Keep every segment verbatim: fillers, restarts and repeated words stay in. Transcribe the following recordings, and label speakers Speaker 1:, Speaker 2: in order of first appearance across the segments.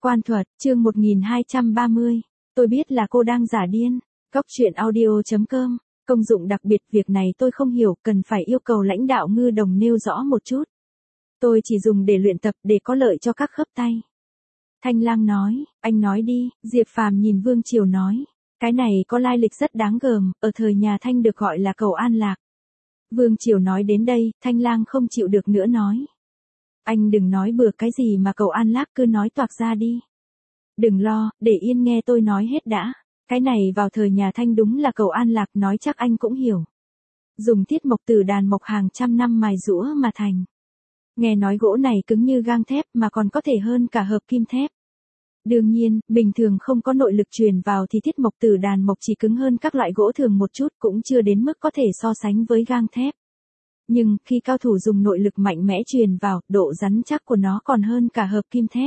Speaker 1: Quan thuật, chương một nghìn hai trăm ba mươi. Tôi biết là cô đang giả điên. Góc truyện audio chấm com. Công dụng đặc biệt việc này tôi không hiểu, cần phải yêu cầu lãnh đạo Ngư Đồng nêu rõ một chút. Tôi chỉ dùng để luyện tập để có lợi cho các khớp tay. Thanh Lang nói, anh nói đi. Diệp Phàm nhìn Vương Triều nói. Cái này có lai lịch rất đáng gờm, ở thời nhà Thanh được gọi là cầu an lạc. Vương Triều nói đến đây, Thanh Lang không chịu được nữa nói. Anh đừng nói bừa cái gì mà cầu an lạc, cứ nói toạc ra đi. Đừng lo, để yên nghe tôi nói hết đã. Cái này vào thời nhà Thanh đúng là cầu an lạc, nói chắc anh cũng hiểu. Dùng tiết mộc từ đàn mộc hàng trăm năm mài rũa mà thành. Nghe nói gỗ này cứng như gang thép mà còn có thể hơn cả hợp kim thép. Đương nhiên, bình thường không có nội lực truyền vào thì tiết mộc từ đàn mộc chỉ cứng hơn các loại gỗ thường một chút, cũng chưa đến mức có thể so sánh với gang thép. Nhưng, khi cao thủ dùng nội lực mạnh mẽ truyền vào, độ rắn chắc của nó còn hơn cả hợp kim thép.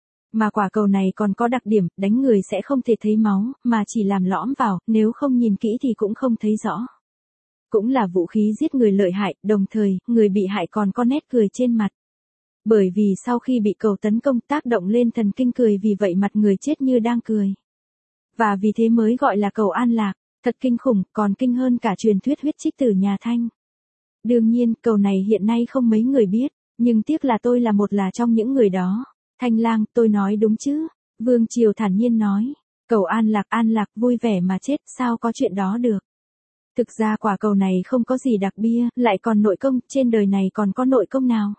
Speaker 1: Mà quả cầu này còn có đặc điểm, đánh người sẽ không thể thấy máu, mà chỉ làm lõm vào, nếu không nhìn kỹ thì cũng không thấy rõ. Cũng là vũ khí giết người lợi hại, đồng thời, người bị hại còn có nét cười trên mặt. Bởi vì sau khi bị cầu tấn công tác động lên thần kinh cười, vì vậy mặt người chết như đang cười. Và vì thế mới gọi là cầu an lạc, thật kinh khủng, còn kinh hơn cả truyền thuyết huyết trích tử nhà Thanh. Đương nhiên, cầu này hiện nay không mấy người biết, nhưng tiếc là tôi là một là trong những người đó. Thanh Lang, tôi nói đúng chứ? Vương Triều thản nhiên nói. Cầu an lạc, an lạc, vui vẻ mà chết, sao có chuyện đó được? Thực ra quả cầu này không có gì đặc biệt, lại còn nội công, trên đời này còn có nội công nào?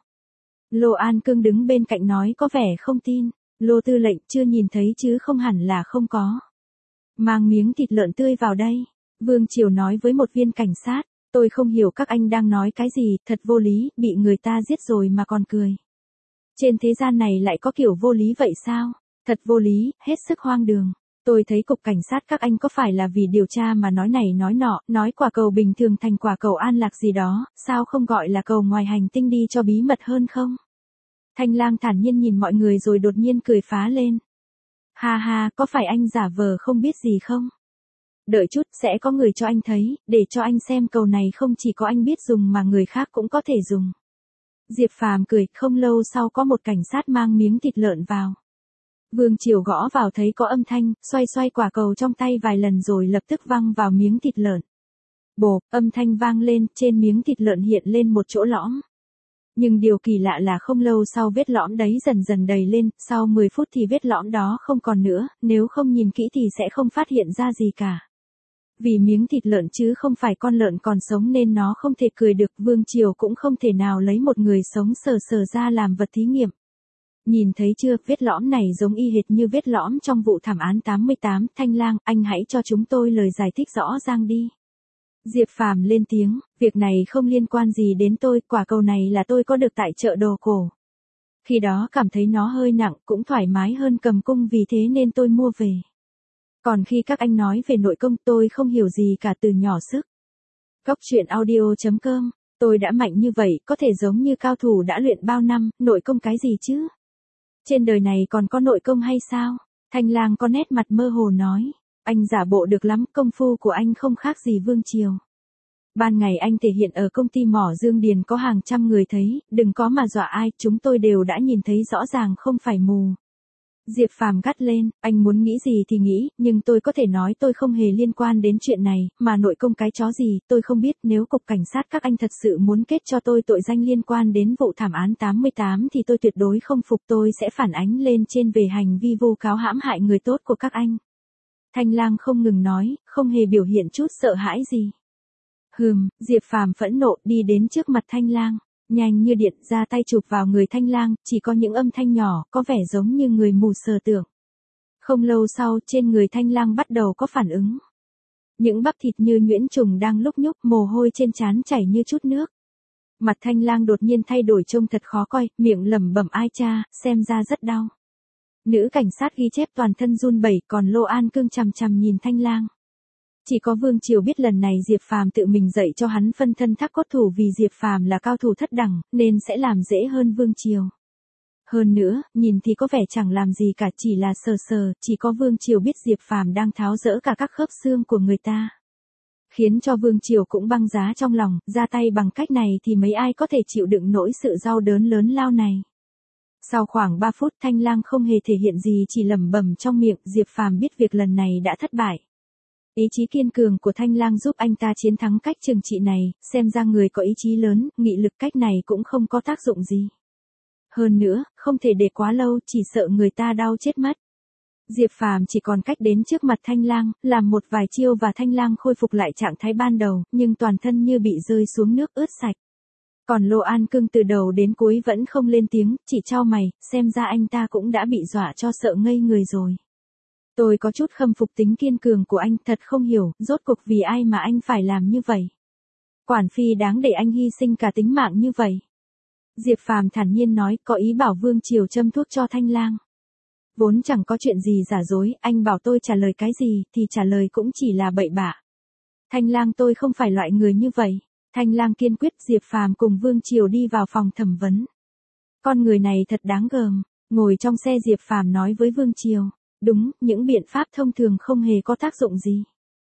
Speaker 1: Lô An Cương đứng bên cạnh nói có vẻ không tin. Lô Tư lệnh, chưa nhìn thấy chứ không hẳn là không có. Mang miếng thịt lợn tươi vào đây. Vương Triều nói với một viên cảnh sát. Tôi không hiểu các anh đang nói cái gì, thật vô lý, bị người ta giết rồi mà còn cười. Trên thế gian này lại có kiểu vô lý vậy sao? Thật vô lý, hết sức hoang đường. Tôi thấy cục cảnh sát các anh có phải là vì điều tra mà nói này nói nọ, nói quả cầu bình thường thành quả cầu an lạc gì đó, sao không gọi là cầu ngoài hành tinh đi cho bí mật hơn không? Thanh Lang thản nhiên nhìn mọi người rồi đột nhiên cười phá lên. Ha ha, có phải anh giả vờ không biết gì không? Đợi chút, sẽ có người cho anh thấy, để cho anh xem cầu này không chỉ có anh biết dùng mà người khác cũng có thể dùng. Diệp Phàm cười, không lâu sau có một cảnh sát mang miếng thịt lợn vào. Vương Triều gõ vào thấy có âm thanh, xoay xoay quả cầu trong tay vài lần rồi lập tức văng vào miếng thịt lợn. Bộp, âm thanh vang lên, trên miếng thịt lợn hiện lên một chỗ lõm. Nhưng điều kỳ lạ là không lâu sau vết lõm đấy dần dần đầy lên, sau mười phút thì vết lõm đó không còn nữa, nếu không nhìn kỹ thì sẽ không phát hiện ra gì cả. Vì miếng thịt lợn chứ không phải con lợn còn sống nên nó không thể cười được, Vương Triều cũng không thể nào lấy một người sống sờ sờ ra làm vật thí nghiệm. Nhìn thấy chưa, vết lõm này giống y hệt như vết lõm trong vụ thảm án tám mươi tám, Thanh Lang, anh hãy cho chúng tôi lời giải thích rõ ràng đi. Diệp Phàm lên tiếng, việc này không liên quan gì đến tôi, quả cầu này là tôi có được tại chợ đồ cổ. Khi đó cảm thấy nó hơi nặng, cũng thoải mái hơn cầm cung, vì thế nên tôi mua về. Còn khi các anh nói về nội công, tôi không hiểu gì cả từ nhỏ sức. Góc truyện audio chấm com, tôi đã mạnh như vậy, có thể giống như cao thủ đã luyện bao năm, nội công cái gì chứ? Trên đời này còn có nội công hay sao? Thanh Lang có nét mặt mơ hồ nói. Anh giả bộ được lắm, công phu của anh không khác gì Vương Triều. Ban ngày anh thể hiện ở công ty mỏ Dương Điền có hàng trăm người thấy, đừng có mà dọa ai, chúng tôi đều đã nhìn thấy rõ ràng không phải mù. Diệp Phàm gắt lên, anh muốn nghĩ gì thì nghĩ, nhưng tôi có thể nói tôi không hề liên quan đến chuyện này, mà nội công cái chó gì, tôi không biết, nếu cục cảnh sát các anh thật sự muốn kết cho tôi tội danh liên quan đến vụ thảm án tám mươi tám thì tôi tuyệt đối không phục, tôi sẽ phản ánh lên trên về hành vi vu cáo hãm hại người tốt của các anh. Thanh Lang không ngừng nói, không hề biểu hiện chút sợ hãi gì. Hừm, Diệp Phàm phẫn nộ đi đến trước mặt Thanh Lang. Nhanh như điện ra tay chụp vào người Thanh Lang, chỉ có những âm thanh nhỏ, có vẻ giống như người mù sờ tưởng. Không lâu sau, trên người Thanh Lang bắt đầu có phản ứng. Những bắp thịt như nhuyễn trùng đang lúc nhúc, mồ hôi trên trán chảy như chút nước. Mặt Thanh Lang đột nhiên thay đổi trông thật khó coi, miệng lẩm bẩm ai cha, xem ra rất đau. Nữ cảnh sát ghi chép toàn thân run bẩy, còn Lô An Cương chằm chằm nhìn Thanh Lang. Chỉ có Vương Triều biết lần này Diệp Phàm tự mình dạy cho hắn phân thân thác cốt thủ, vì Diệp Phàm là cao thủ thất đẳng, nên sẽ làm dễ hơn Vương Triều. Hơn nữa, nhìn thì có vẻ chẳng làm gì cả, chỉ là sờ sờ, chỉ có Vương Triều biết Diệp Phàm đang tháo dỡ cả các khớp xương của người ta. Khiến cho Vương Triều cũng băng giá trong lòng, ra tay bằng cách này thì mấy ai có thể chịu đựng nổi sự đau đớn lớn lao này. Sau khoảng ba phút Thanh Lang không hề thể hiện gì, chỉ lẩm bẩm trong miệng. Diệp Phàm biết việc lần này đã thất bại. Ý chí kiên cường của Thanh Lang giúp anh ta chiến thắng cách trừng trị này, xem ra người có ý chí lớn, nghị lực cách này cũng không có tác dụng gì. Hơn nữa, không thể để quá lâu, chỉ sợ người ta đau chết mất. Diệp Phàm chỉ còn cách đến trước mặt Thanh Lang, làm một vài chiêu và Thanh Lang khôi phục lại trạng thái ban đầu, nhưng toàn thân như bị rơi xuống nước ướt sạch. Còn Lô An Cương từ đầu đến cuối vẫn không lên tiếng, chỉ chau mày, xem ra anh ta cũng đã bị dọa cho sợ ngây người rồi. Tôi có chút khâm phục tính kiên cường của anh, thật không hiểu, rốt cuộc vì ai mà anh phải làm như vậy. Quản phi đáng để anh hy sinh cả tính mạng như vậy. Diệp Phàm thản nhiên nói, có ý bảo Vương Triều châm thuốc cho Thanh Lang. Vốn chẳng có chuyện gì giả dối, anh bảo tôi trả lời cái gì, thì trả lời cũng chỉ là bậy bạ. Thanh Lang tôi không phải loại người như vậy. Thanh Lang kiên quyết. Diệp Phàm cùng Vương Triều đi vào phòng thẩm vấn. Con người này thật đáng gờm. Ngồi trong xe Diệp Phàm nói với Vương Triều. Đúng, những biện pháp thông thường không hề có tác dụng gì.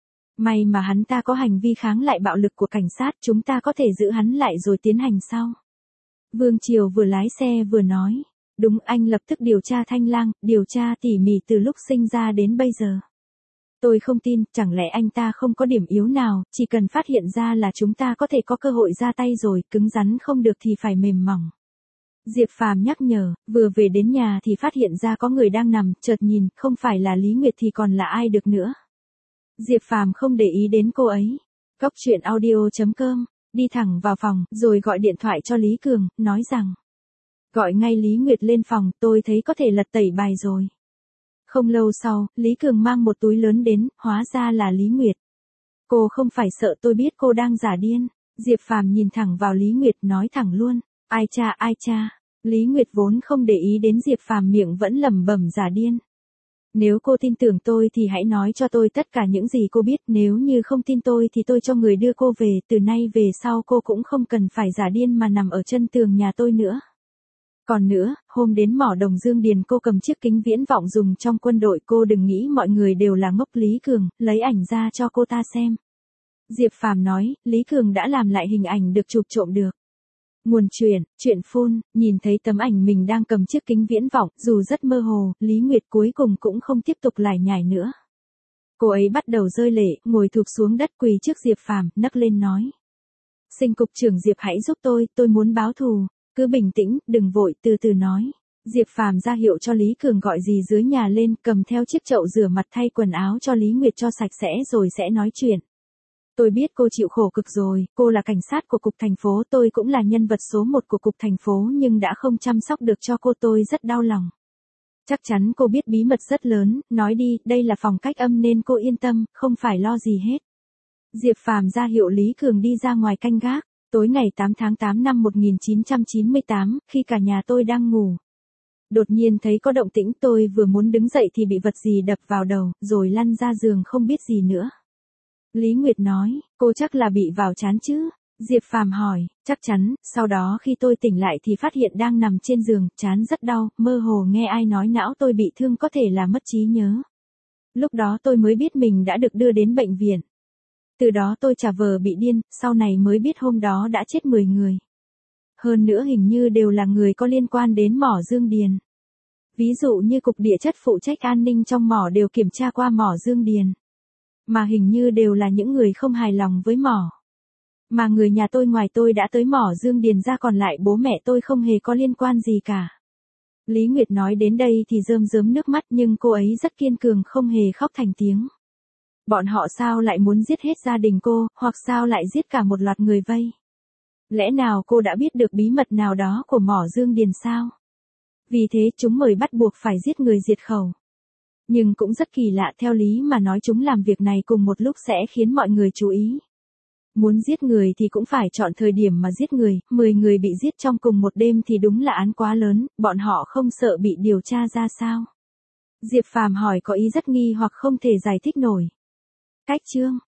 Speaker 1: May mà hắn ta có hành vi kháng lại bạo lực của cảnh sát, chúng ta có thể giữ hắn lại rồi tiến hành sau. Vương Triều vừa lái xe vừa nói. Đúng, anh lập tức điều tra Thanh Lang, điều tra tỉ mỉ từ lúc sinh ra đến bây giờ. Tôi không tin, chẳng lẽ anh ta không có điểm yếu nào, chỉ cần phát hiện ra là chúng ta có thể có cơ hội ra tay rồi, cứng rắn không được thì phải mềm mỏng. Diệp Phàm nhắc nhở, vừa về đến nhà thì phát hiện ra có người đang nằm, chợt nhìn, không phải là Lý Nguyệt thì còn là ai được nữa. Diệp Phàm không để ý đến cô ấy. Cốc truyện audio chấm com, đi thẳng vào phòng, rồi gọi điện thoại cho Lý Cường, nói rằng. Gọi ngay Lý Nguyệt lên phòng, tôi thấy có thể lật tẩy bài rồi. Không lâu sau, Lý Cường mang một túi lớn đến, hóa ra là Lý Nguyệt. Cô không phải sợ tôi biết cô đang giả điên. Diệp Phàm nhìn thẳng vào Lý Nguyệt, nói thẳng luôn. Ai cha ai cha. Lý Nguyệt vốn không để ý đến Diệp Phàm, miệng vẫn lẩm bẩm giả điên. Nếu cô tin tưởng tôi thì hãy nói cho tôi tất cả những gì cô biết, nếu như không tin tôi thì tôi cho người đưa cô về, từ nay về sau cô cũng không cần phải giả điên mà nằm ở chân tường nhà tôi nữa. Còn nữa, hôm đến mỏ đồng Dương Điền cô cầm chiếc kính viễn vọng dùng trong quân đội, cô đừng nghĩ mọi người đều là ngốc. Lý Cường, lấy ảnh ra cho cô ta xem. Diệp Phàm nói, Lý Cường đã làm lại hình ảnh được chụp trộm được. Nguồn truyện, truyện phun, nhìn thấy tấm ảnh mình đang cầm chiếc kính viễn vọng, dù rất mơ hồ, Lý Nguyệt cuối cùng cũng không tiếp tục lải nhải nữa. Cô ấy bắt đầu rơi lệ, ngồi thụp xuống đất quỳ trước Diệp Phàm, nấc lên nói. Xin cục trưởng Diệp hãy giúp tôi, tôi muốn báo thù. Cứ bình tĩnh, đừng vội, từ từ nói. Diệp Phàm ra hiệu cho Lý Cường gọi gì dưới nhà lên, cầm theo chiếc chậu rửa mặt thay quần áo cho Lý Nguyệt cho sạch sẽ rồi sẽ nói chuyện. Tôi biết cô chịu khổ cực rồi, cô là cảnh sát của cục thành phố, tôi cũng là nhân vật số một của cục thành phố nhưng đã không chăm sóc được cho cô, tôi rất đau lòng. Chắc chắn cô biết bí mật rất lớn, nói đi, đây là phòng cách âm nên cô yên tâm, không phải lo gì hết. Diệp Phàm ra hiệu Lý Cường đi ra ngoài canh gác. Tối ngày tám tháng tám năm một nghìn chín trăm chín mươi tám, khi cả nhà tôi đang ngủ. Đột nhiên thấy có động tĩnh, tôi vừa muốn đứng dậy thì bị vật gì đập vào đầu, rồi lăn ra giường không biết gì nữa. Lý Nguyệt nói, cô chắc là bị vào trán chứ? Diệp Phàm hỏi, chắc chắn, sau đó khi tôi tỉnh lại thì phát hiện đang nằm trên giường, trán rất đau, mơ hồ nghe ai nói não tôi bị thương, có thể là mất trí nhớ. Lúc đó tôi mới biết mình đã được đưa đến bệnh viện. Từ đó tôi giả vờ bị điên, sau này mới biết hôm đó đã chết mười người. Hơn nữa hình như đều là người có liên quan đến mỏ Dương Điền. Ví dụ như cục địa chất phụ trách an ninh trong mỏ đều kiểm tra qua mỏ Dương Điền. Mà hình như đều là những người không hài lòng với mỏ. Mà người nhà tôi ngoài tôi đã tới mỏ Dương Điền ra, còn lại bố mẹ tôi không hề có liên quan gì cả. Lý Nguyệt nói đến đây thì rơm rớm nước mắt, nhưng cô ấy rất kiên cường, không hề khóc thành tiếng. Bọn họ sao lại muốn giết hết gia đình cô, hoặc sao lại giết cả một loạt người vây? Lẽ nào cô đã biết được bí mật nào đó của mỏ Dương Điền sao? Vì thế chúng mời bắt buộc phải giết người diệt khẩu. Nhưng cũng rất kỳ lạ, theo lý mà nói chúng làm việc này cùng một lúc sẽ khiến mọi người chú ý. Muốn giết người thì cũng phải chọn thời điểm mà giết người, mười người bị giết trong cùng một đêm thì đúng là án quá lớn, bọn họ không sợ bị điều tra ra sao? Diệp Phàm hỏi có ý rất nghi hoặc không thể giải thích nổi. Cách chương